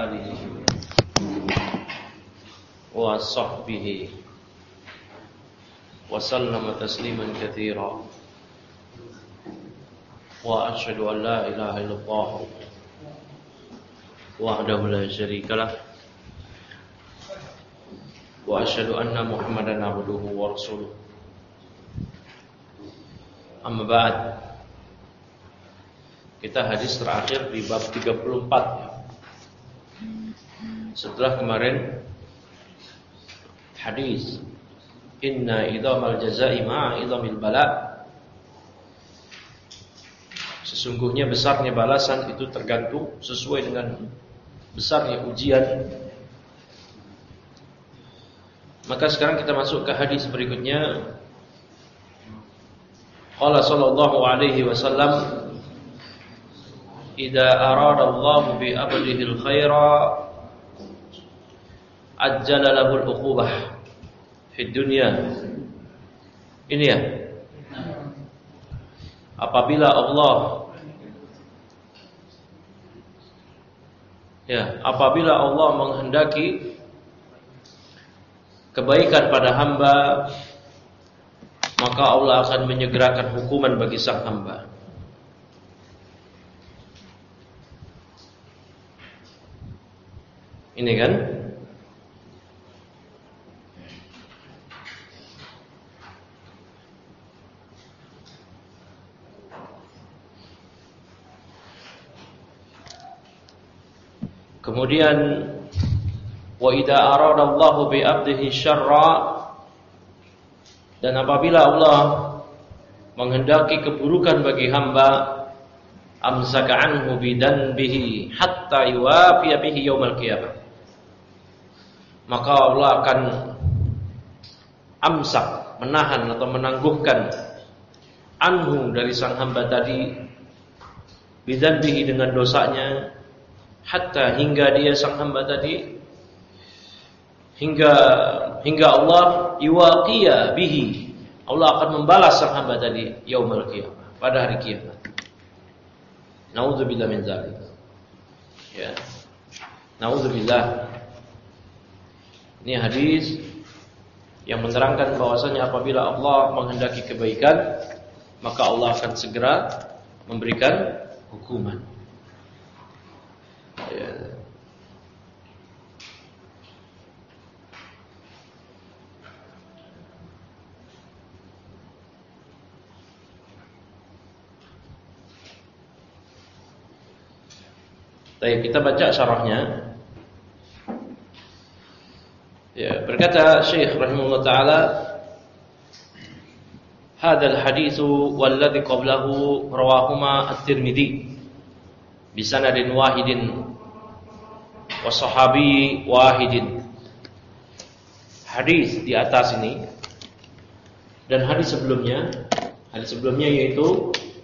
آله وصحبه وسلم تسليما كثيرا وأشهد أن لا إله إلا الله وحده لا شريك له وأشهد أن محمدا عبده ورسوله Amma ba'd. Kita hadis terakhir di bab 34 ya. Setelah kemarin hadis inna idhamal jazaa'i ma'a idhamil bala. Sesungguhnya besarnya balasan itu tergantung sesuai dengan besarnya ujian. Maka sekarang kita masuk ke hadis berikutnya. Qala sallallahu alaihi wasallam idza arada Allah bi 'abdihi al-khaira ajjala lahu al-uqubah fid dunya. Ini apabila Allah menghendaki kebaikan pada hamba, maka Allah akan menyegerakan hukuman bagi sang hamba. Ini kan? Kemudian wa idza arada Allahu bi 'abdihi syarra, dan apabila Allah menghendaki keburukan bagi hamba, amsaka anhu bidanbihi hatta yuwafiya bihi yaumal qiyamah, maka Allah akan amsak, menahan atau menangguhkan anhu dari sang hamba tadi, bidanbihi dengan dosanya, hatta hingga dia sang hamba tadi hingga Allah yuwaqiya bihi, Allah akan membalas sang hamba tadi yaumul qiyamah, pada hari kiamat. Nauzubillah min dzalik. Ya. Nauzubillah. Ini hadis yang menerangkan bahwasanya apabila Allah menghendaki kebaikan, maka Allah akan segera memberikan hukuman. Ya. Baik, kita baca syarahnya. Ya, berkata Syekh rahimahullah taala, "Hadzal haditsu walladzi qablahu rawahuma at-Tirmidzi bi sanadin wahidin wa sahabi wahidin." Hadis di atas ini dan hadis sebelumnya yaitu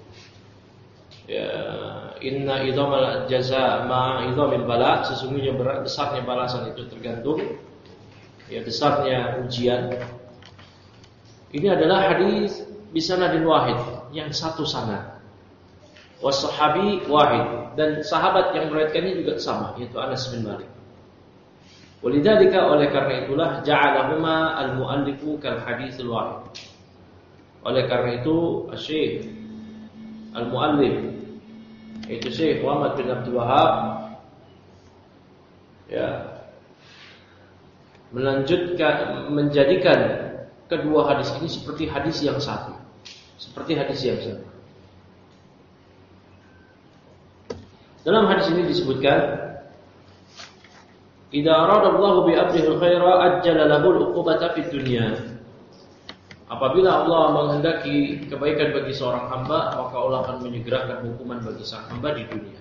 inna idhamal jazaa ma idhamil bala, sesungguhnya besarnya balasan itu tergantung besarnya ujian. Ini adalah hadis bisanadin wahid, yang satu sanad, was sahabi wahid, dan sahabat yang meriwayatkannya juga sama, yaitu Anas bin Malik. Walidzalika, oleh karena itulah ja'alahuma al-muallifu kal haditsil wahid. Oleh karena itu Syekh al-muallif, itu Syekh Muhammad bin Abdul Wahab, menjadikan kedua hadis ini seperti hadis yang satu. Dalam hadis ini disebutkan, idza aradallahu bi 'abdihi al-khaira ajjala lahu al-uqubata fid dunya. Apabila Allah menghendaki kebaikan bagi seorang hamba, maka Allah akan menyegerakan hukuman bagi sang hamba di dunia.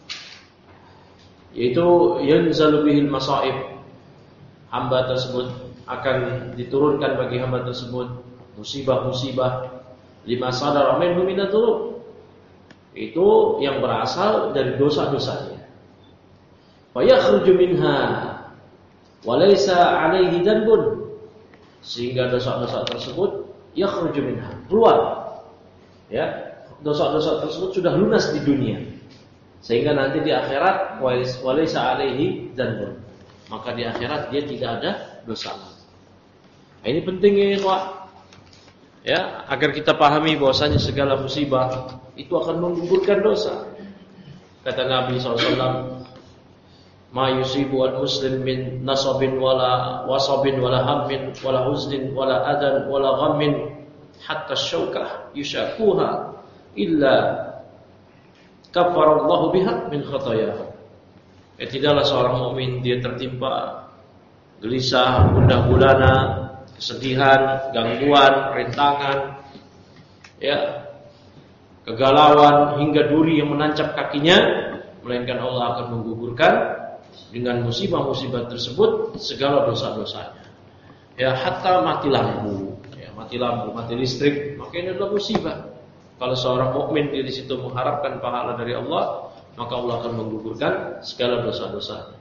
Yaitu yanzalu bihil masaib. Hamba tersebut akan diturunkan bagi hamba tersebut musibah-musibah lima sadara minhu minadzunub. Itu yang berasal dari dosa-dosanya. Wa yakhruju minha wa laysa 'alaihi dhanbun. Sehingga dosa-dosa tersebut yakhruju minha, keluar. Ya, dosa-dosa tersebut sudah lunas di dunia. Sehingga nanti di akhirat walaysa alaihi dzanbun. Maka di akhirat dia tidak ada dosa. Nah, ini pentingnya Pak. Ya, agar kita pahami bahwasanya segala musibah itu akan menggugurkan dosa. Kata Nabi SAW, "Ma yusibu al-muslim min nasabin wala wasabin wala hammin wala huznin wala adan wala ghammin hatta syaukah yushakuha illa kafarallahu biha min khatayahu." Tidaklah seorang mukmin dia tertimpa gelisah, gundah gulana, kesedihan, gangguan, rintangan, ya, kegalauan hingga duri yang menancap kakinya, melainkan Allah akan menggugurkan dengan musibah-musibah tersebut segala dosa-dosanya. Ya, hatta mati lampu, mati listrik, maka ini adalah musibah. Kalau seorang mukmin di situ mengharapkan pahala dari Allah, maka Allah akan menggugurkan segala dosa-dosanya.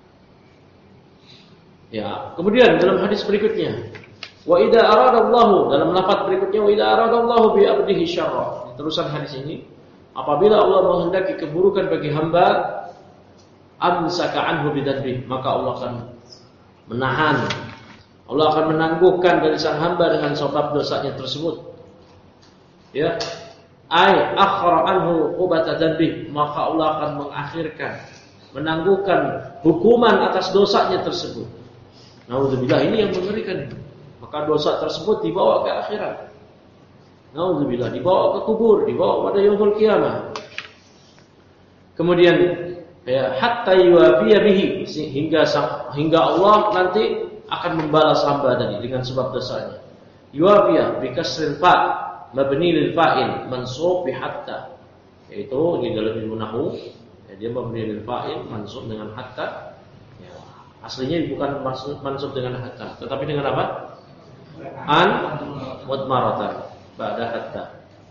Ya, kemudian dalam hadis berikutnya, wa idza aradallahu, dalam lafaz berikutnya, wa idza aradallahu bi 'abdihi syarra. Terusan hadis ini, apabila Allah menghendaki keburukan bagi hamba, amsaka anhu bidzanbi, maka Allah akan menahan, Allah akan menangguhkan dari sang hamba dengan sebab dosanya tersebut. Ya, ay akhara anhu uqubata dzanbi, maka Allah akan mengakhirkan, menangguhkan hukuman atas dosanya tersebut. Nauzubillah, ini yang mengerikan. Maka dosa tersebut dibawa ke akhirat. Nauzubillah, dibawa ke kubur, dibawa pada yaumul qiyamah. Kemudian ya, hatta yuwafiya bihi, hingga Allah nanti akan membalas hamba tadi dengan sebab dosanya. Yuwafiya bi kasril fa, mabni lil fa'il, mansub bi hatta. Yaitu di dalam ilmu nahwu, ya, dia mabni lil fa'il, mansub dengan hatta. Ya, aslinya bukan mansub dengan hatta, tetapi dengan apa? An mudmaratan ba'da hatta.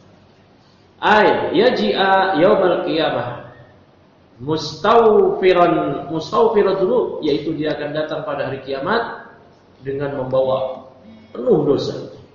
Ay yaji'a yaumal qiyamah mustawfiran dzunub, yaitu dia akan datang pada hari kiamat dengan membawa penuh dosa.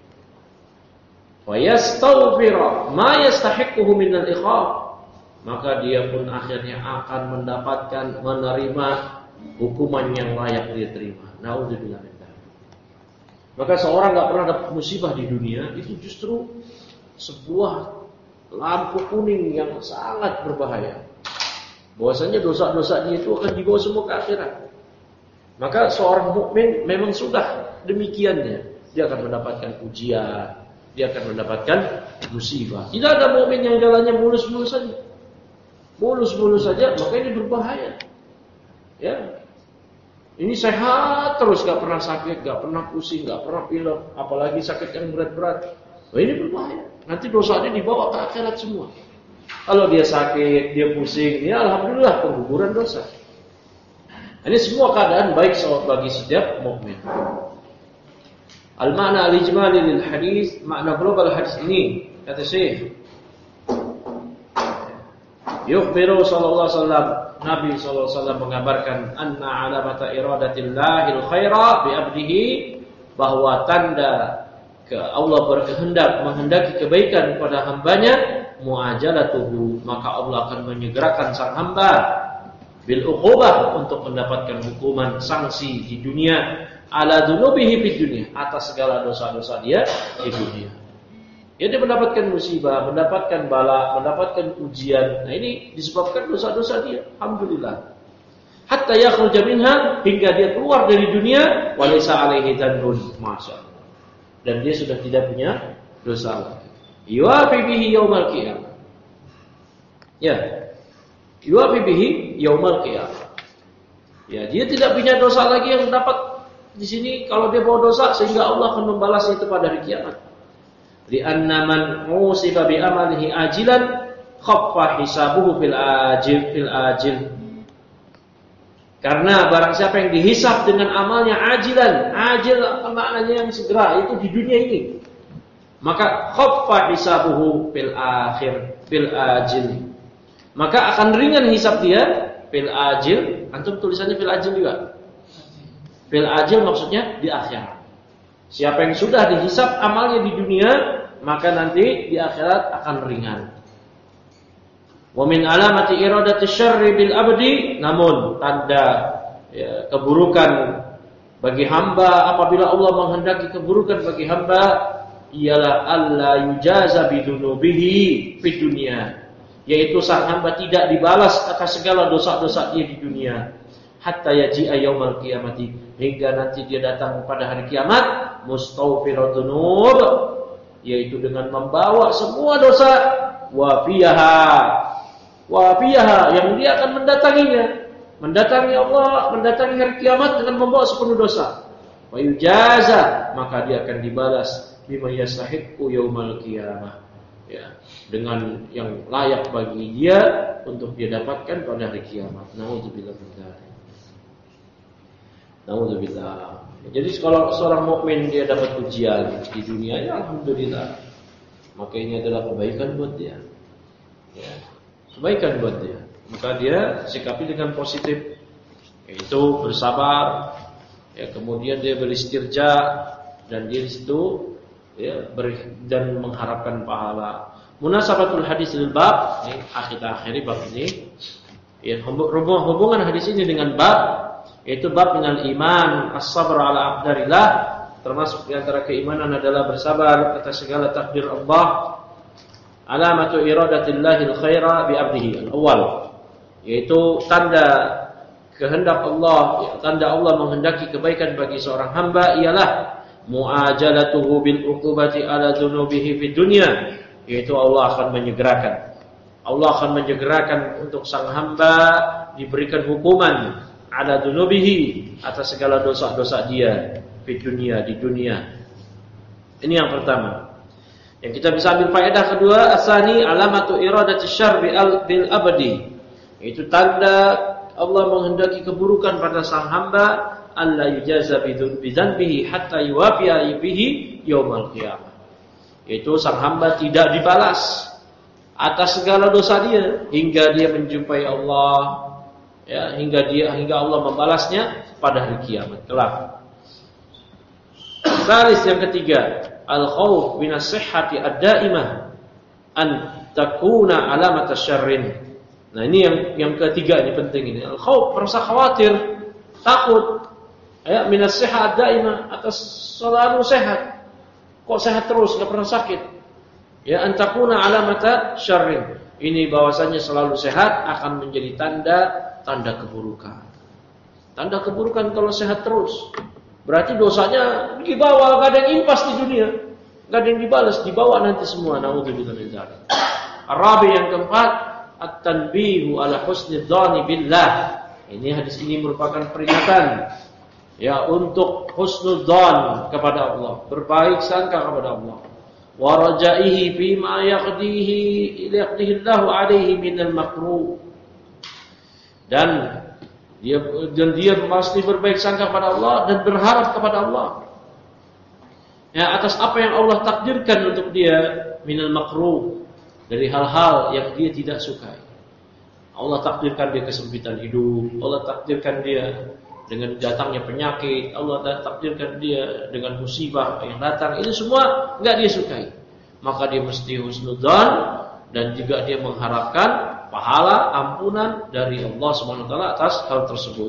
Wa yastawfira ma yastahiquhu min al-iqab, maka dia pun akhirnya akan mendapatkan, menerima hukuman yang layak dia terima. Nauzubillah. Maka seorang enggak pernah dapat musibah di dunia, itu justru sebuah lampu kuning yang sangat berbahaya. Bahwasanya dosa-dosa dia itu akan dibawa semua ke akhirat. Maka seorang mukmin memang sudah demikiannya. Dia akan mendapatkan ujian, dia akan mendapatkan musibah. Tidak ada mukmin yang jalannya mulus-mulus saja. Mulus-mulus saja, maka ini berbahaya. Ya. Ini sehat terus, gak pernah sakit, gak pernah pusing, gak pernah pilek, apalagi sakit yang berat-berat. Nah, ini berbahaya. Nanti dosanya dibawa ke akhirat semua. Kalau dia sakit, dia pusing, ya alhamdulillah pengguguran dosa. Ini semua keadaan baik bagi setiap mukmin. Al-makna al-ijmali lil hadis, makna global hadis ini, kata Syekh, yukhbiru sallallahu alaihi wasallam, Nabi sallallahu alaihi wasallam mengabarkan anna alamata iradatillahi khaira bi 'abdihi, bahwa tanda Allah berkehendak menghendaki kebaikan pada hambanya, muajalatuhu, maka Allah akan menyegerakan sang hamba bil uqubah, untuk mendapatkan hukuman sanksi di dunia, ala dzunubihi fid dunya, atas segala dosa-dosa dia di dunia. Ya, dia mendapatkan musibah, mendapatkan bala, mendapatkan ujian. Nah, ini disebabkan dosa-dosa dia. Alhamdulillah. Hatta yakhruja minha, hingga dia keluar dari dunia, walaysa alaihi dzanbun, masyaallah. Dan dia sudah tidak punya dosa lagi. Yuwafi bihi yaumal qiyamah. Ya. Yuwafi bihi yaumal qiyamah. Ya, dia tidak punya dosa lagi yang dapat di sini kalau dia bawa dosa, sehingga Allah akan membalasnya itu pada hari kiamat. Li'anna man usiba bi amalihi ajilan khaffa hisabuhu fil ajil. Karena barang siapa yang dihisab dengan amalnya ajilan, ajil maknanya yang segera, itu di dunia ini, maka khaffa hisabuhu fil ajil, maka akan ringan hisab dia fil ajil. Antum tulisannya fil ajil juga. Fil ajil maksudnya di akhirat. Siapa yang sudah dihisab amalnya di dunia, maka nanti di akhirat akan ringan. Wa min alamati iradati syarri bil abdi, namun tanda keburukan bagi hamba apabila Allah menghendaki keburukan bagi hamba ialah alla yujaza bidunubihi fid dunya, yaitu sang hamba tidak dibalas atas segala dosa-dosa dia di dunia hatta yaji'a yaumal qiyamati, hingga nanti dia datang pada hari kiamat mustaghfiradunub, yaitu dengan membawa semua dosa wafiyaha yang dia akan mendatangi Allah, mendatangi hari kiamat dengan membawa sepenuh dosa. Wa yujaza, maka dia akan dibalas bima yastahiqqu yaumal qiyamah, ya, dengan yang layak bagi dia untuk dia dapatkan pada hari kiamat. Nauzubillah min dzalik. Nauzubillah. Jadi kalau seorang mukmin dia dapat ujian di dunia, ya alhamdulillah, maka ini adalah kebaikan buat dia. Ya, kebaikan buat dia. Maka dia sikapi dengan positif, yaitu bersabar, ya, kemudian dia beristirja, dan dia di situ ya dan mengharapkan pahala. Munasabatul hadis lil bab, ini kita akhiri bab ini. Ya, hubungan hadis ini dengan bab, yaitu bab minal iman as-sabr ala aqdarillah, termasuk di antara keimanan adalah bersabar atas segala takdir Allah. Alamatu iradatillahil khaira bi 'abdihi al-awwal, yaitu tanda kehendak Allah, tanda Allah menghendaki kebaikan bagi seorang hamba ialah muajalatuhu bil uqubati ala dzunubihi fid dunya, yaitu Allah akan menyegerakan untuk sang hamba diberikan hukuman ala dzunubihi atas segala dosa-dosa dia fid dunya, di dunia. Ini yang pertama. Yang kita bisa ambil faedah kedua, asani alamatu iradati syarr bil abadi, itu tanda Allah menghendaki keburukan pada sang hamba, alla yujaza bidzanbihi hatta yuwafiya bihi yaumal qiyamah, yaitu sang hamba tidak dibalas atas segala dosa dia hingga dia menjumpai Allah, ya, hingga Allah membalasnya pada hari kiamat kelak. Baris yang ketiga, al-khauf min as-sihhati ad-daimah an takuna alamat syarrin. Nah, ini yang ketiga, ini penting ini. Al-khauf, merasa khawatir, takut, ya, min as-sihhah ad-daimah, atas selalu sehat. Kok sehat terus, enggak pernah sakit. Ya, an takuna alamat syarrin. Ini bahwasanya selalu sehat akan menjadi tanda keburukan. Tanda keburukan kalau sehat terus. Berarti dosanya dibawa, gak ada yang impas di dunia, gak ada yang dibalas, dibawa nanti semua. Naudzubillah min dzalik. Arabi yang keempat, at-tanbihu ala husnidz dzanni billah. Ini hadis ini merupakan peringatan, ya, untuk husnul dzan kepada Allah, berbaik sangka kepada Allah. Wa rajaihi bima yaqdihi Allahu alaihi minal makruh. Dan dia pasti berbaik sangka kepada Allah dan berharap kepada Allah, ya, atas apa yang Allah takdirkan untuk dia minal makruh, dari hal-hal yang dia tidak sukai. Allah takdirkan dia kesempitan hidup, Allah takdirkan dia dengan datangnya penyakit, Allah takdirkan dia dengan musibah yang datang. Ini semua enggak dia sukai. Maka dia mesti husnudzan dan juga dia mengharapkan pahala ampunan dari Allah Subhanahu wa taala atas hal tersebut.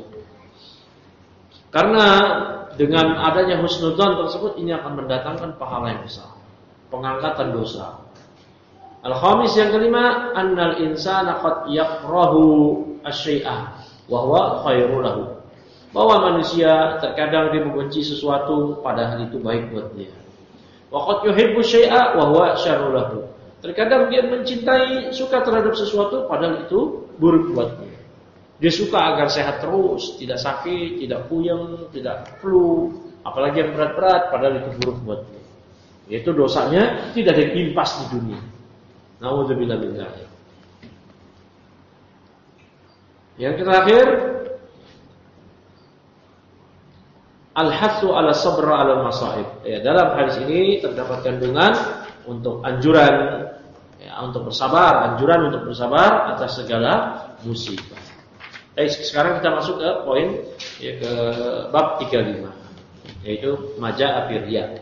Karena dengan adanya husnudzan tersebut ini akan mendatangkan pahala yang besar, pengangkatan dosa. Al-khamis yang kelima, annal insana qad yakrahu asy-syai'a wa huwa khairul lahu. Bahwa manusia terkadang dia membenci sesuatu padahal itu baik buat dia. Wa qad yuhibbu syai'a wa huwa syarrul lahu. Terkadang dia mencintai, suka terhadap sesuatu padahal itu buruk buatnya. Dia suka agar sehat terus, tidak sakit, tidak puyeng, tidak flu, apalagi yang berat-berat padahal itu buruk buatnya. Yaitu dosanya tidak diimpas di dunia. Nauzubillah min dzalik. Yang terakhir, al-hatsu ala sabr ala al-masaib. Ya, dalam hadis ini terdapat kandungan untuk anjuran, ya, untuk bersabar, anjuran untuk bersabar atas segala musibah. Sekarang kita masuk ke poin, ya, ke bab 35, yaitu maja'a fi riya.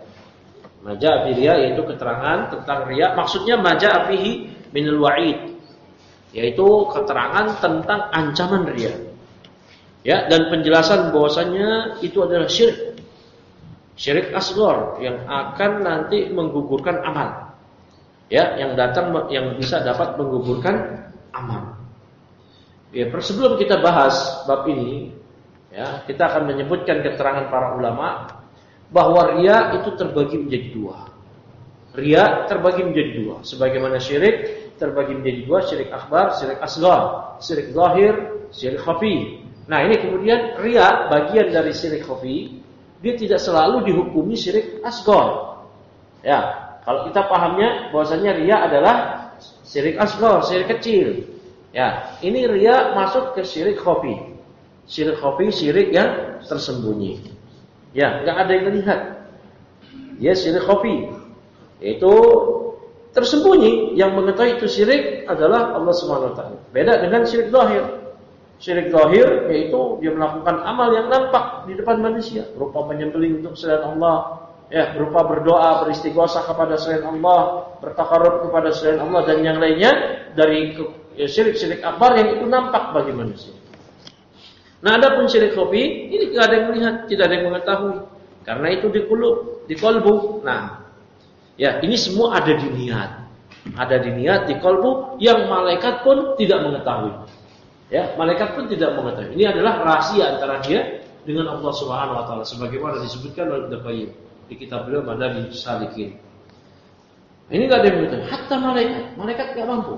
Maja'a fi riya yaitu keterangan tentang riya. Maksudnya maja'a fihi minal wa'id, yaitu keterangan tentang ancaman riya. Ya, dan penjelasan bahwasannya itu adalah syirik. Syirik asghar yang akan nanti menggugurkan amal. Ya, yang bisa dapat menggugurkan amal. Ya, sebelum kita bahas bab ini, ya, kita akan menyebutkan keterangan para ulama bahwa riya itu terbagi menjadi dua. Riya terbagi menjadi dua, sebagaimana syirik terbagi menjadi dua, syirik akbar, syirik asghar, syirik zahir, syirik khafi. Nah, ini kemudian riya bagian dari syirik khafi, dia tidak selalu dihukumi syirik asghar. Ya, kalau kita pahamnya bahwasanya riya adalah syirik asghar, syirik kecil. Ya, ini riya masuk ke syirik khafi. Syirik khafi, syirik yang tersembunyi. Ya, enggak ada yang lihat. Ya, syirik khafi. Itu tersembunyi, yang mengetahui itu syirik adalah Allah Subhanahu wa taala. Beda dengan syirik zahir. Syirik zahir yaitu dia melakukan amal yang nampak di depan manusia, berupa menyembelih untuk selain Allah, ya, berupa berdoa, beristighosa kepada selain Allah, bertakarrub kepada selain Allah dan yang lainnya dari syirik-syirik akbar yang itu nampak bagi manusia. Nah, adapun syirik khafi ini tidak ada yang melihat, tidak ada yang mengetahui. Karena itu di qalbu. Nah, ya, ini semua ada di niat. Ada di niat, di qalbu yang malaikat pun tidak mengetahui. Ya, malaikat pun tidak mengetahui. Ini adalah rahasia antara dia dengan Allah Subhanahu wa taala sebagaimana disebutkan oleh Ibnu Qayyim di kitab beliau Madarijus Salikin. Ini enggak ada yang mengetahui. Hatta malaikat enggak mampu.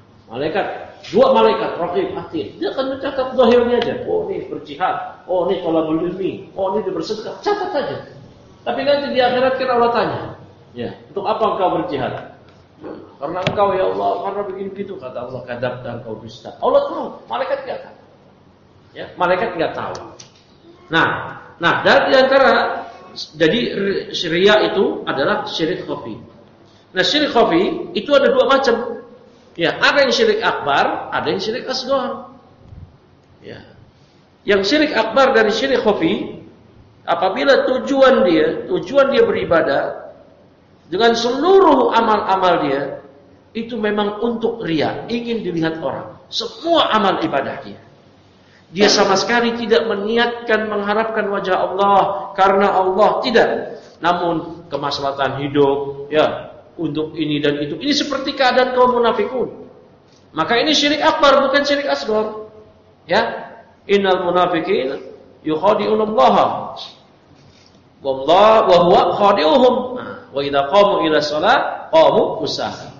Dua malaikat raqib atid, dia akan mencatat zahirnya aja. Oh, ini berjihad. Oh, ini thalabul ilmi. Oh, ini bersedekah. Catat saja. Tapi nanti di akhirat kan Allah tanya, ya, untuk apa engkau berjihad? Karena engkau ya Allah, karena begini-begitu, kata Allah, kadzabta, engkau dusta. Allah tahu, malaikat enggak tahu. Ya, malaikat enggak tahu. Nah, dari antara jadi riya itu adalah syirik khafi. Nah, syirik khafi itu ada dua macam. Ya, ada yang syirik akbar, ada yang syirik asghar. Ya. Yang syirik akbar dari syirik khafi, apabila tujuan dia beribadah dengan seluruh amal-amal dia itu memang untuk riya, ingin dilihat orang. Semua amal ibadah dia sama sekali tidak meniatkan mengharapkan wajah Allah karena Allah, tidak. Namun kemaslahatan hidup, ya, untuk ini dan itu. Ini seperti keadaan kaum munafikun. Maka ini syirik akbar, bukan syirik asghar. Ya, innal munafiqina yukhadi'una Allah wa huwa khadi'uhum. Wa idza qamu ila shalah qamu kusala.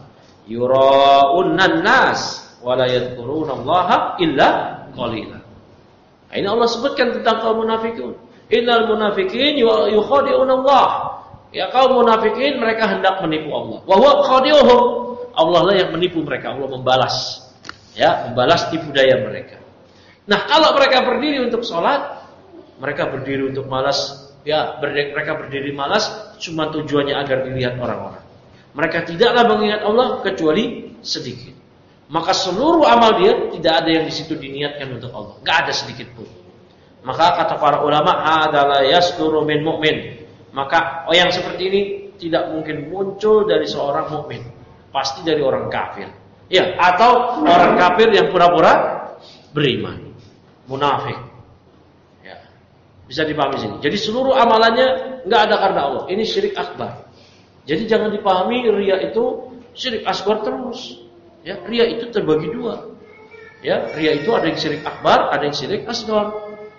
Yura'unnan nas wa la yadhkuruna Allah illa qalila. Ini Allah sebutkan tentang kaum munafikun. Innal munafiqin yukhadi'una Allah. Ya, kaum munafikin mereka hendak menipu Allah. Wa huwa khadi'uhum. Allah lah yang menipu mereka. Allah membalas. Ya, membalas tipu daya mereka. Nah, kalau mereka berdiri untuk sholat, mereka berdiri untuk malas. Ya, mereka berdiri malas cuma tujuannya agar dilihat orang-orang. Mereka tidaklah mengingat Allah kecuali sedikit. Maka seluruh amal dia tidak ada yang di situ diniatkan untuk Allah. Enggak ada sedikit pun. Maka kata para ulama, adalah yasduru min mu'min. Maka yang seperti ini tidak mungkin muncul dari seorang mukmin, pasti dari orang kafir. Ya, atau orang kafir yang pura-pura beriman, munafik. Ya. Bisa dipahami sini. Jadi seluruh amalannya enggak ada karena Allah. Ini syirik akbar. Jadi jangan dipahami riya itu syirik asghar terus. Ya, riya itu terbagi dua. Ya, riya itu ada yang syirik akbar, ada yang syirik asghar.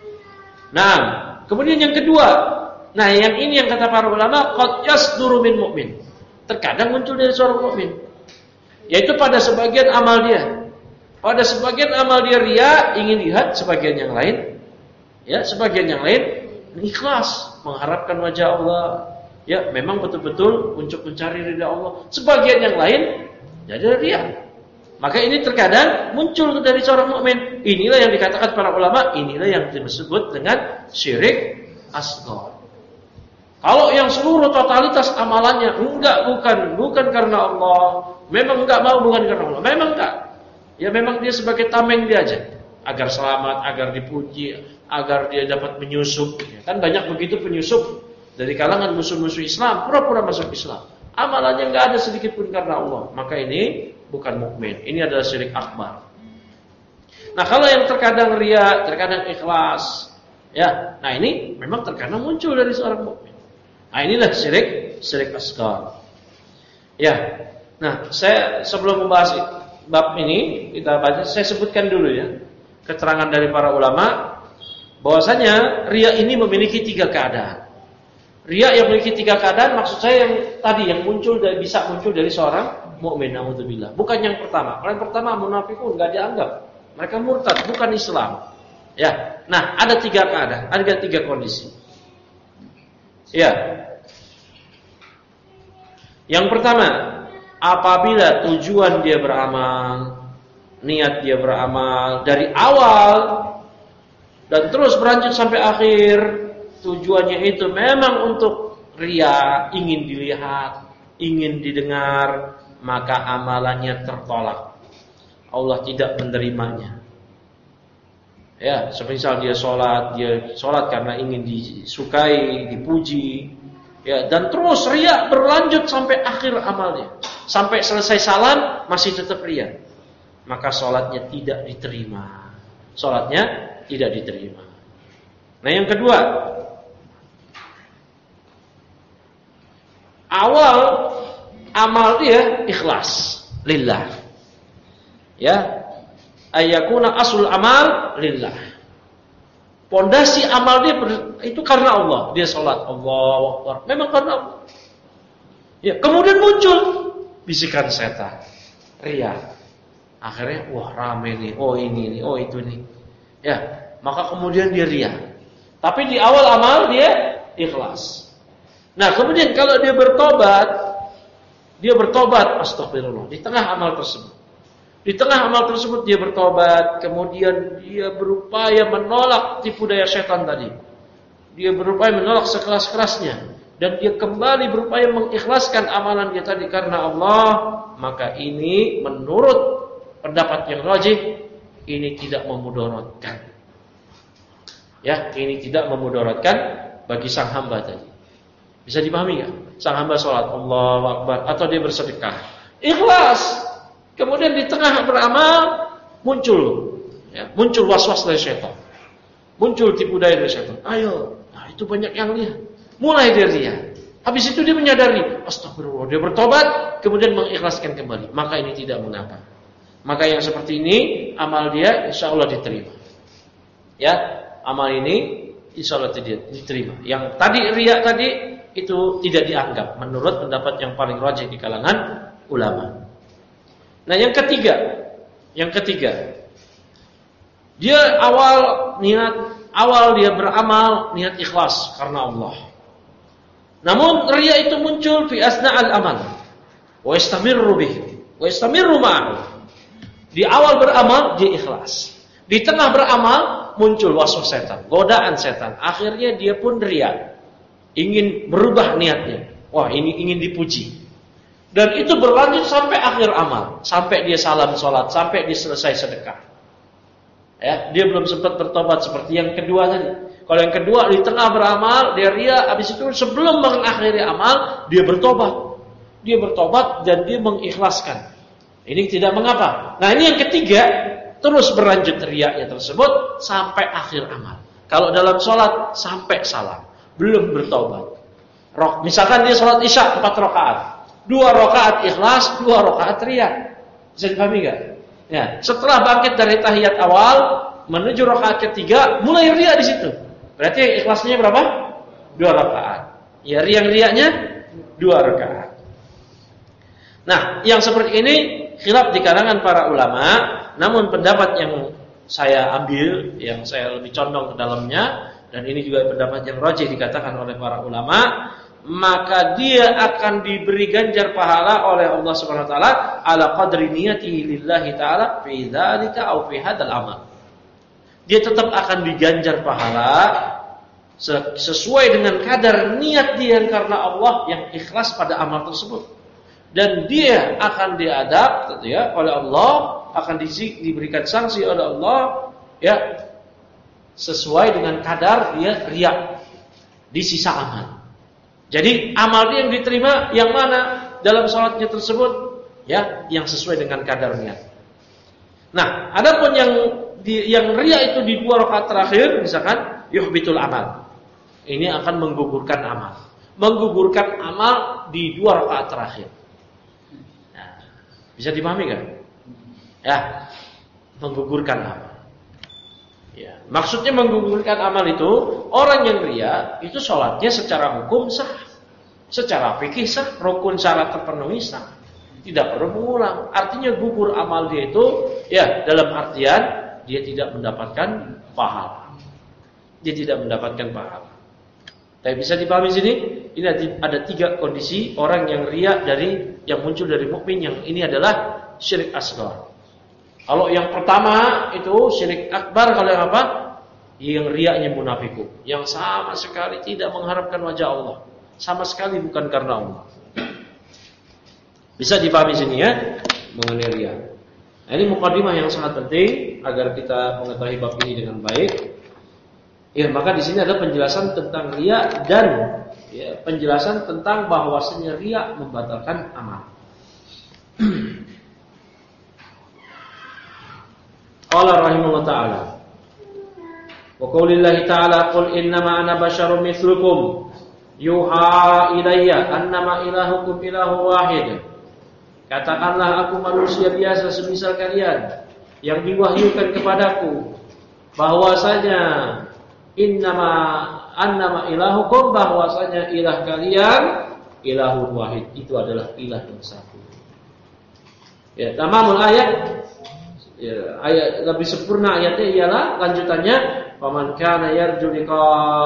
Nah, kemudian yang kedua. Nah, yang ini yang kata para ulama qad yasduru min mu'min. Terkadang muncul dari seorang mukmin. Yaitu pada sebagian amal dia. Pada sebagian amal dia riya, ingin lihat, sebagian yang lain ya, sebagian yang lain ikhlas, mengharapkan wajah Allah. Ya, memang betul-betul untuk mencari ridha Allah. Sebagian yang lain jadi riya. Maka ini terkadang muncul dari seorang mukmin. Inilah yang dikatakan para ulama, inilah yang disebut dengan syirik asghar. Kalau yang seluruh totalitas amalannya bukan karena Allah, memang enggak mau, bukan karena Allah, memang enggak. Ya memang dia sebagai tameng dia aja, agar selamat, agar dipuji, agar dia dapat menyusup. Kan banyak begitu penyusup dari kalangan musuh-musuh Islam, pura-pura masuk Islam. Amalannya enggak ada sedikit pun karena Allah. Maka ini bukan mukmin. Ini adalah syirik akbar. Nah, kalau yang terkadang riya, terkadang ikhlas, ya. Nah, ini memang terkadang muncul dari seorang mukmin. Nah, inilah syirik asghar. Ya. Nah, saya sebelum membahas bab ini, kita baca, saya sebutkan dulu ya keterangan dari para ulama bahwasanya riya ini memiliki 3 keadaan. Riya yang memiliki 3 keadaan, maksud saya yang tadi yang bisa muncul dari seorang mukmin, naudzubillah. Bukan yang pertama. Yang pertama munafikun enggak dianggap. Mereka murtad, bukan Islam. Ya. Nah, ada 3 keadaan, ada 3 kondisi. Ya. Yang pertama, apabila tujuan dia beramal, niat dia beramal dari awal dan terus berlanjut sampai akhir, tujuannya itu memang untuk riya, ingin dilihat, ingin didengar, maka amalannya tertolak. Allah tidak menerimanya. Ya, semisal dia sholat karena ingin disukai, dipuji, ya, dan terus riya berlanjut sampai akhir amalnya, sampai selesai salam masih tetap riya, maka sholatnya tidak diterima. Sholatnya tidak diterima. Nah, yang kedua, awal amal dia ikhlas lillah. Ya, ayakuna aslul amal lillah. Pondasi amal dia itu karena Allah. Dia salat, Allahu Akbar, memang karena Allah. Ya, kemudian muncul bisikan setan, riya. Akhirnya, wah rame nih, oh ini nih, oh itu nih. Ya, maka kemudian dia riya. Tapi di awal amal dia ikhlas. Nah, kemudian kalau dia bertobat, astagfirullah, di tengah amal tersebut. Di tengah amal tersebut dia bertobat, kemudian dia berupaya menolak tipu daya setan tadi. Dia berupaya menolak sekeras-kerasnya, dan dia kembali berupaya mengikhlaskan amalan dia tadi karena Allah, maka ini menurut pendapat yang rajih, ini tidak memudaratkan. Ya, ini tidak memudaratkan bagi sang hamba tadi. Bisa dipahami enggak? Sang hamba salat Allahu Akbar atau dia bersedekah, ikhlas. Kemudian di tengah beramal muncul was-was dari setan. Muncul tipu daya dari setan. Ayo, nah itu banyak yang lihat. Mulai dari dia. Habis itu dia menyadari, astagfirullah, dia bertobat, kemudian mengikhlaskan kembali. Maka ini tidak mengapa. Maka yang seperti ini amal dia insyaallah diterima. Ya, amal ini insyaallah diterima. Yang tadi riya tadi itu tidak dianggap menurut pendapat yang paling rajih di kalangan ulama. Nah, yang ketiga, dia awal dia beramal niat ikhlas karena Allah. Namun riya itu muncul fi asna'al amal wa yastamirru bihi wa yastamirru ma'ahu. Di awal beramal dia ikhlas. Di tengah beramal muncul waswas setan, godaan setan. Akhirnya dia pun riya. Ingin berubah niatnya. Wah, ini ingin dipuji. Dan itu berlanjut sampai akhir amal, sampai dia salam sholat, sampai dia selesai sedekah. Ya, dia belum sempat bertobat seperti yang kedua tadi. Kalau yang kedua di tengah beramal, dia riya, habis itu sebelum mengakhiri amal, dia bertobat. Dia bertobat dan dia mengikhlaskan. Ini tidak mengapa. Nah, ini yang ketiga, terus berlanjut riyanya tersebut sampai akhir amal. Kalau dalam sholat sampai salam, belum bertobat. Misalkan dia sholat isya 4 rakaat. 2 rakaat ikhlas, 2 rakaat riya. Bisa dipahami enggak? Ya, setelah bangkit dari tahiyat awal menuju rakaat ketiga, mulai riya di situ. Berarti ikhlasnya berapa? 2 rakaat. Ya, riya-riyanya 2 rakaat. Nah, yang seperti ini khilaf di kalangan para ulama, namun pendapat yang saya ambil, yang saya lebih condong ke dalamnya, dan ini juga pendapat yang rajih dikatakan oleh para ulama, maka dia akan diberi ganjar pahala oleh Allah Subhanahu wa taala ala qadri niyatihi lillahi taala fi dzalika aw fi hadzal amal. Dia tetap akan diganjar pahala sesuai dengan kadar niat dia karena Allah yang ikhlas pada amal tersebut. Dan dia akan diadab ya oleh Allah, akan diberikan sanksi oleh Allah ya sesuai dengan kadar dia riya di sisa amal. Jadi amal dia yang diterima yang mana dalam salatnya tersebut ya yang sesuai dengan kadar niat. Nah, adapun yang yang riya itu di 2 rakaat terakhir misalkan yuhbitul amal. Ini akan menggugurkan amal. Menggugurkan amal di 2 rakaat terakhir. Nah, bisa dipahami kan? Ya, menggugurkan amal. Ya, maksudnya menggugurkan amal itu orang yang riya itu sholatnya secara hukum sah, secara fikih sah, rukun syarat terpenuhi sah, tidak perlu mengulang. Artinya gugur amal dia itu ya dalam artian dia tidak mendapatkan pahala. Dia tidak mendapatkan pahala. Tapi bisa dipahami sini, ini ada 3 kondisi orang yang riya dari yang muncul dari mukmin yang ini adalah syirik asghar. Kalau yang pertama itu syirik akbar, kalau yang apa? Yang riyanya munafiku, yang sama sekali tidak mengharapkan wajah Allah, sama sekali bukan karena Allah. Bisa dipahami sini ya mengenai riya. Nah, ini mukadimah yang sangat penting agar kita mengetahui bab ini dengan baik. Ya, maka di sini ada penjelasan tentang riya dan ya, penjelasan tentang bahwasanya riya membatalkan amal. Qala rahimahullah ta'ala wa qaulillahi ta'ala qul innama ana basyarum mithlukum yuha ilayya annama ilahukum ilahu wahid. Katakanlah aku manusia biasa semisal kalian yang diwahyukan kepadaku bahwasanya annama ilahukum, bahwasanya ilah kalian ilahun wahid, itu adalah ilah yang satu. Ya, tamamul ayat. Ya, ayat lebih sempurna ayatnya ialah lanjutannya faman kana yarju liqa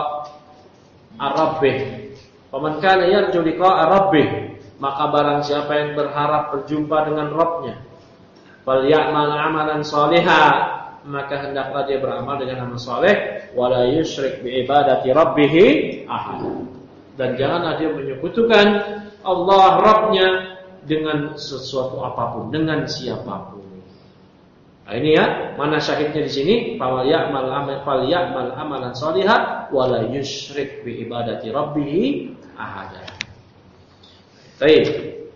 rabbih. Faman kana yarju liqa rabbih, maka barang siapa yang berharap berjumpa dengan Rabbnya, fal ya'mal amalan shalihan, maka hendaklah dia beramal dengan amal saleh, wala yusyrik bi ibadati rabbih ahad, dan janganlah dia menyekutukan Allah Rabbnya dengan sesuatu apapun, dengan siapapun. Nah, ini ya, mana syahidnya di sini? Fal ya'mal amalan shalihan wala yusyrik bi ibadati rabbih ahad. Baik.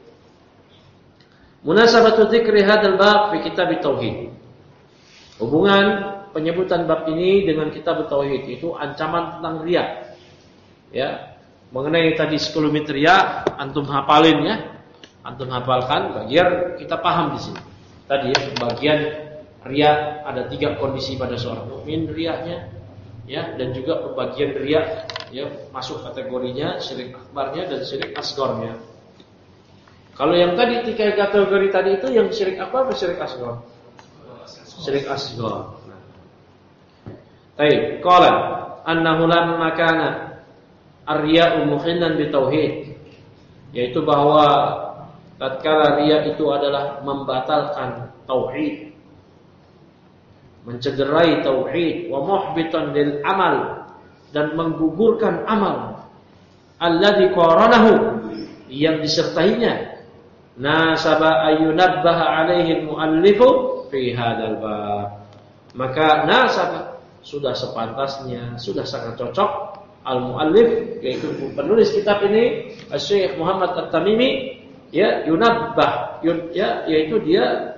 Munasabatu dzikri hadzal bab fi kitab tauhid. Hubungan penyebutan bab ini dengan kitab tauhid itu ancaman tentang riya. Ya, mengenai tadi 10 riya antum hafalin ya. Antum hafalkan biar kita paham di sini. Tadi ya, bagian riya ada 3 kondisi pada seorang mukmin riyanya, ya, dan juga pembagian riya ya masuk kategorinya syirik akbarnya dan syirik asgharnya. Kalau yang tadi 3 kategori tadi itu yang syirik akbar atau syirik asghar? Syirik asghar. Nah. Baik, qala annahu lamma kana ar-riya'u mukhillan bi tauhid, yaitu bahwa tatkala riya itu adalah membatalkan tauhid, mencederai tauhid, wa muhbitan lil amal, dan menggugurkan amal, alladzi qaranahu, yang disertainya, nasaba ayunabbaha alaihi al-muallifu fi hadzal bab, maka nasaba, sudah sepantasnya, sudah sangat cocok al-muallif, yaitu penulis kitab ini Syekh Muhammad At-Tamimi, ya, yunabbah, yaitu dia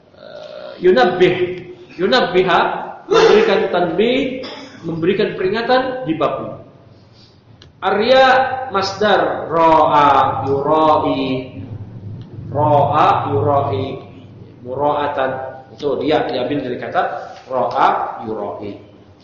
yunabbiha, memberikan tanbih, memberikan peringatan di bab ini. Arya masdar ra'a yura'i, mura'atan, itu dia diambil dari kata ra'a yura'i.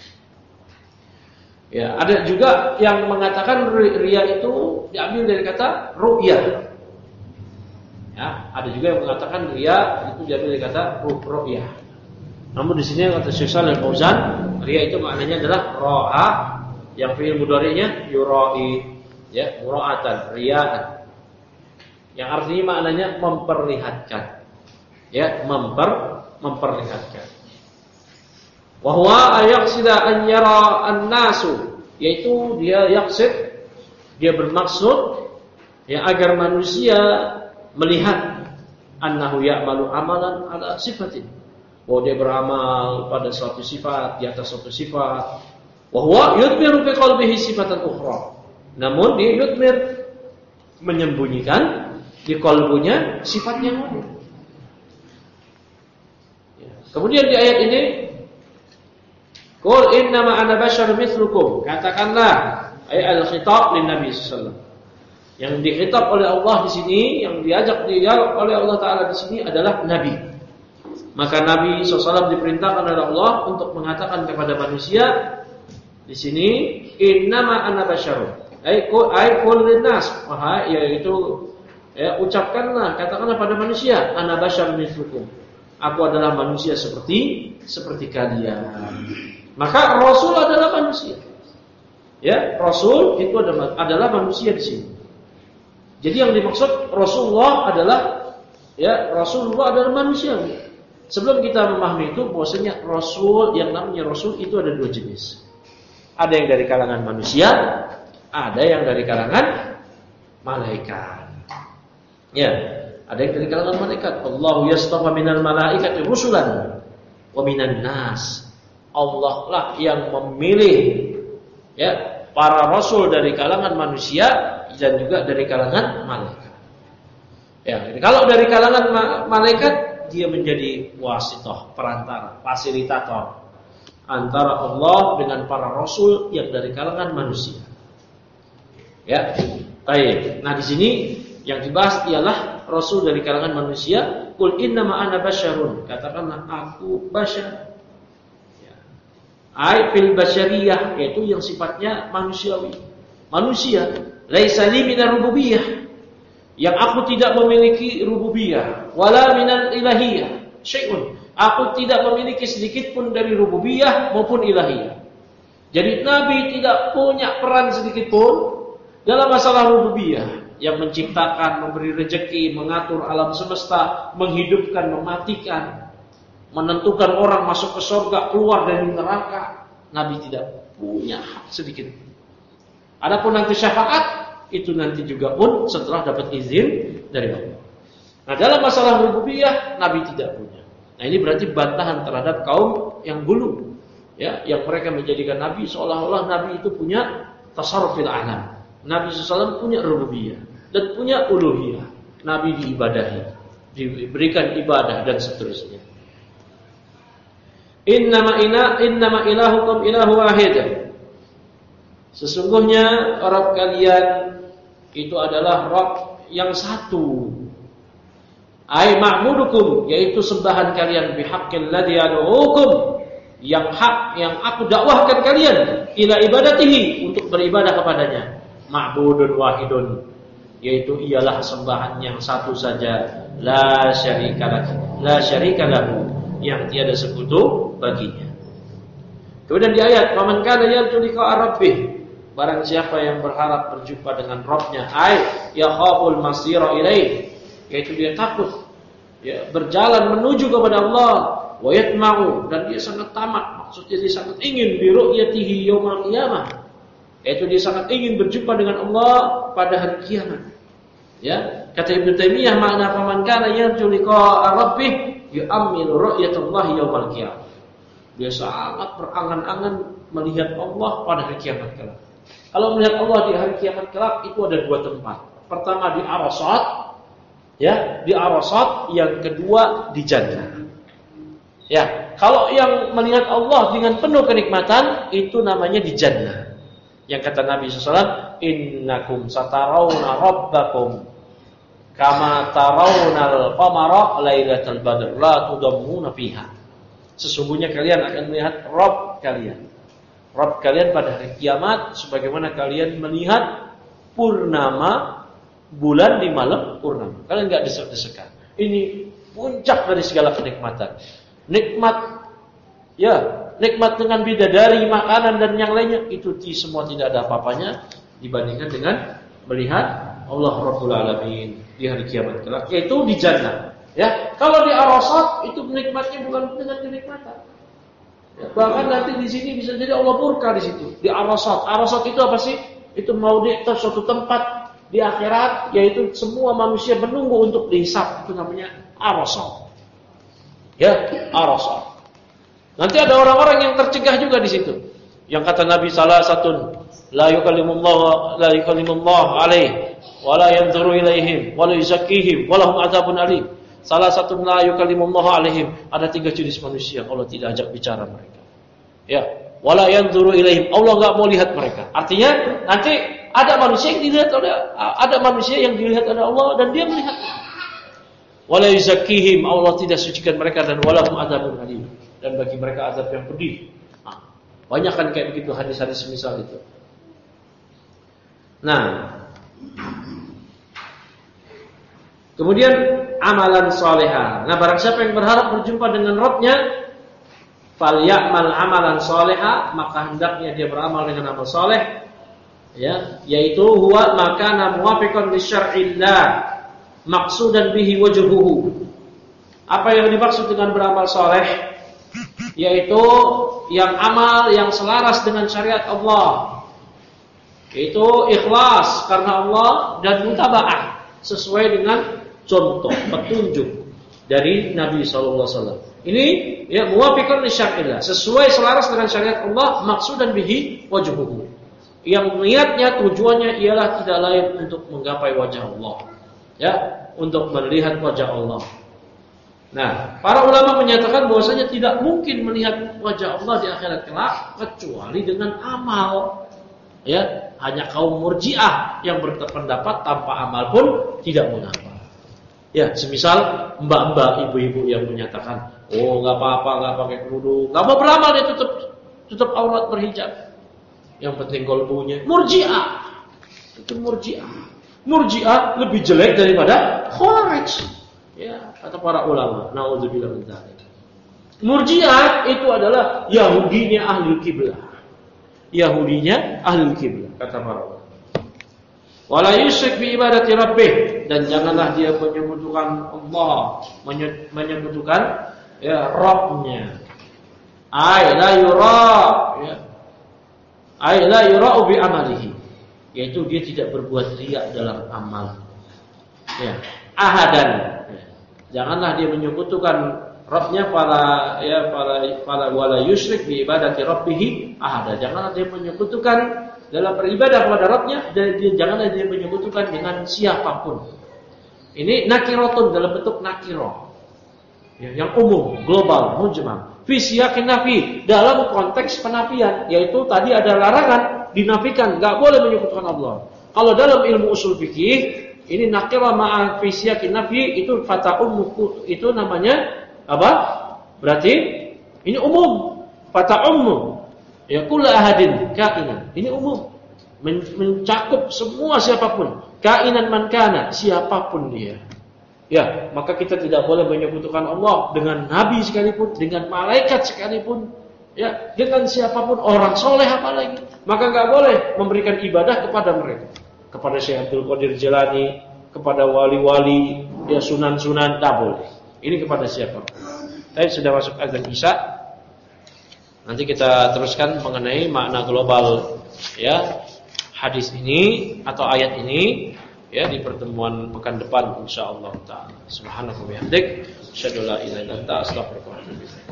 Ya, ada juga yang mengatakan riya itu diambil dari kata ru'yah. Ya, ada juga yang mengatakan riya itu diambil dari kata ru'yah. Namun di sini kata Syekh Shalih Al-Fauzan, riya itu maknanya adalah ra'a, yang fi'il mudhari'nya yura'i, ya, mura'atan, riya'an. Yang artinya maknanya memperlihatkan. Ya, memperlihatkan. Wa huwa ayaqsida an yara an-nasu, yaitu dia yaqsid, dia bermaksud ya agar manusia melihat annahu ya'malu amalan ala sifatin, bahwa dia beramal pada suatu sifat, di atas suatu sifat. Wa huwa yudmiru fi qalbihi sifatan ukhra, namun dia yudmir, menyembunyikan di qalbunya sifat yang lain. Ya. Kemudian di ayat ini Qul innama ana basyarun mithlukum. Katakanlah, ay al-khitab lin Nabi sallallahu alaihi wasallam. Yang dikhitab oleh Allah di sini, yang diajak dialog oleh Allah Taala di sini adalah Nabi. Maka Nabi SAW diperintahkan oleh Allah untuk mengatakan kepada manusia di sini, innama ana basyarun. Ay qul linnas, yaitu ucapkanlah, katakanlah pada manusia, ana basyarun mithlukum. Aku adalah manusia seperti kalian. Maka Rasul adalah manusia. Ya, Rasul itu adalah manusia di sini. Jadi yang dimaksud Rasulullah adalah manusia. Sebelum kita memahami itu, bahwasanya Rasul, yang namanya Rasul itu ada dua jenis. Ada yang dari kalangan manusia, ada yang dari kalangan malaikat. Ya, ada yang dari kalangan malaikat. Allahu yastafa minal malaikati rusulan wa minan nas. Allah lah yang memilih para rasul dari kalangan manusia dan juga dari kalangan malaikat. Ya, jadi kalau dari kalangan malaikat dia menjadi wasithah, perantara, fasilitator antara Allah dengan para rasul yang dari kalangan manusia. Ya, baik. Nah, di sini yang dibahas ialah rasul dari kalangan manusia. Qul innama ana basyarun. Katakanlah aku basyar. Ai fil basyariyah, yaitu yang sifatnya manusiawi. Manusia, laisa li minar rububiyah. Yang aku tidak memiliki rububiyah, wala minal ilahiyah syai'un. Aku tidak memiliki sedikit pun dari rububiyah maupun ilahiyah. Jadi Nabi tidak punya peran sedikit pun dalam masalah rububiyah, yang menciptakan, memberi rezeki, mengatur alam semesta, menghidupkan, mematikan, menentukan orang masuk ke surga, keluar dari neraka. Nabi tidak punya hak sedikit. Adapun nanti syafaat, itu nanti juga pun setelah dapat izin dari Allah. Nah, dalam masalah rububiyah Nabi tidak punya. Nah, ini berarti bantahan terhadap kaum yang gulu, ya, yang mereka menjadikan Nabi seolah-olah Nabi itu punya tasarruf fil alam. Nabi SAW punya rububiyah dan punya uluhiyah. Nabi diibadahi, diberikan ibadah dan seterusnya. Innama ilahukum ilahu wahid. Sesungguhnya Rabb kalian itu adalah Rabb yang satu. Ai ma'budukum, yaitu sembahan kalian bihaqqil ladzi yad'ukum, yang hak yang aku dakwahkan kalian ila ibadatihi, untuk beribadah kepadanya. Ma'budun wahidun, yaitu ialah sembahan yang satu saja, la syarika lahu, yang tiada sekutu baginya. Kemudian di ayat, "Faman kana yarju liqa'a rabbih," barang siapa yang berharap berjumpa dengan Rabbnya, ai yakhaful masira ilaih, yaitu dia takut berjalan menuju kepada Allah, wa yatma'u, dan dia sangat tamak, maksudnya dia sangat ingin bi ru'yatihi yaumil qiyamah, yaitu dia sangat ingin berjumpa dengan Allah pada hari kiamat. Ya, kata Ibnu Taimiyah, makna faman kana yarju liqa'a rabbih yu'ammilu ru'yatallahi yaumil qiyamah. Dia sangat berangan-angan melihat Allah pada hari kiamat kelak. Kalau melihat Allah di hari kiamat kelak itu ada dua tempat. Pertama di Arasat, ya, di Arasat. Yang kedua di Jannah. Ya, kalau yang melihat Allah dengan penuh kenikmatan itu namanya di Jannah. Yang kata Nabi SAW, innakum satarawna rabbakum kama tarawnal qamara lailatal badr la tudammuna fiha. Sesungguhnya kalian akan melihat Rabb kalian. Rabb kalian pada hari kiamat sebagaimana kalian melihat purnama, bulan di malam purnama. Kalian enggak desek-desekan. Ini puncak dari segala kenikmatan. Nikmat dengan bidadari, makanan dan yang lainnya itu semua tidak ada apa-apanya dibandingkan dengan melihat Allah Rabbul Alamin di hari kiamat kelak, yaitu di Jannah. Ya, kalau di Arasat itu nikmatnya bukan dengan kenikmatan. Ya, bahkan nanti di sini bisa jadi Allah murka di situ. Di Arasat. Arasat itu apa sih? Itu maudi', suatu tempat di akhirat, yaitu semua manusia menunggu untuk dihisab. Itu namanya Arasat. Ya, Arasat. Nanti ada orang-orang yang tercegah juga di situ. Yang kata Nabi salah satu, la yukallimullah alaih, wa la yanzuru ilaihim, wa la yuzakkihim, wa lahum adzabun alim. Salah satu la yukallimullah alaihim, ada 3 jenis manusia Allah tidak ajak bicara mereka. Ya, wala yanzuru ilaihim. Allah enggak mau lihat mereka. Artinya nanti ada manusia yang dilihat oleh Allah dan dia melihat. Wala yuzakkihim, Allah tidak sucikan mereka dan walahum adzabun alim. Dan bagi mereka azab yang pedih. Banyak kan kayak begitu hadis-hadis misal itu. Nah, kemudian amalan salehah. Nah, barang siapa yang berharap berjumpa dengan Rabb-nya, falyamal amalan salehah, maka hendaknya dia beramal dengan amal saleh, ya, yaitu huwa makana muwafiqan li syar'illah, maqsudan bihi wajhuhu. Apa yang dimaksud dengan beramal saleh? Yaitu yang amal yang selaras dengan syariat Allah. Yaitu ikhlas karena Allah dan mutaba'ah sesuai dengan contoh petunjuk dari Nabi sallallahu alaihi wasallam. Ini ya muwafiqan li syar'illah, sesuai selaras dengan syariat Allah, maqsudan bihi wajhuhu. Yang niatnya tujuannya ialah tidak lain untuk menggapai wajah Allah. Ya, untuk melihat wajah Allah. Nah, para ulama menyatakan bahwasanya tidak mungkin melihat wajah Allah di akhirat kelak kecuali dengan amal. Ya, hanya kaum Murji'ah yang berpendapat tanpa amal pun tidak mengapa. Ya, semisal mbak-mbak, ibu-ibu yang menyatakan, oh nggak apa-apa, nggak pakai kerudung, nggak mau beramal dia tutup aurat berhijab. Yang penting kolbunya. Murji'ah, itu Murji'ah. Murji'ah lebih jelek daripada Khawarij. Ya, kata para ulama, naudzubillah min dzalik. Murji'ah itu adalah Yahudinya ahli kiblah. Yahudinya ahli kiblah, kata para ulama. Wala yusyrik bi ibadati rabbih, dan janganlah dia menyekutukan Allah, menyekutukan ya Rabb-nya. Ai la yura, ya. Ai la yura'u bi amalihi, yaitu dia tidak berbuat riya dalam amal. Ya, ahadan. Janganlah dia menyekutukan Rabb-nya pada wala yusyrik bi ibadati rabbih ahada. Janganlah dia menyekutukan dalam beribadah kepada Rabb-nya, dan janganlah dia menyekutukan dengan siapapun. Ini nakiratun dalam bentuk nakirah. Ya, yang umum, global, mujmal. Fi siyaqin nafi, dalam konteks penafian, yaitu tadi ada larangan dinafikan, enggak boleh menyekutukan Allah. Kalau dalam ilmu usul fikih, ini nakirah ma'a fi siyaqin nafi, itu fata'um, itu namanya apa? Berarti ini umum. Fata'um ya kullu ahadin kainan. Ini umum. Mencakup semua siapapun. Kainan man kana, siapapun dia. Ya, maka kita tidak boleh menyekutukan Allah dengan nabi sekalipun, dengan malaikat sekalipun, ya, dengan siapapun, orang soleh apalagi. Maka enggak boleh memberikan ibadah kepada mereka. Kepada Syekh Abdul Qadir Jilani, kepada wali-wali, ya sunan-sunan, tak boleh. Ini kepada siapa? Tapi sudah masuk azan Isya. Nanti kita teruskan mengenai makna global ya hadis ini atau ayat ini ya di pertemuan pekan depan insyaallah taala. Subhanallahi wa bihamdik, asyhadu an la ilaha illa anta, astaghfiruka wa atubu ilaik.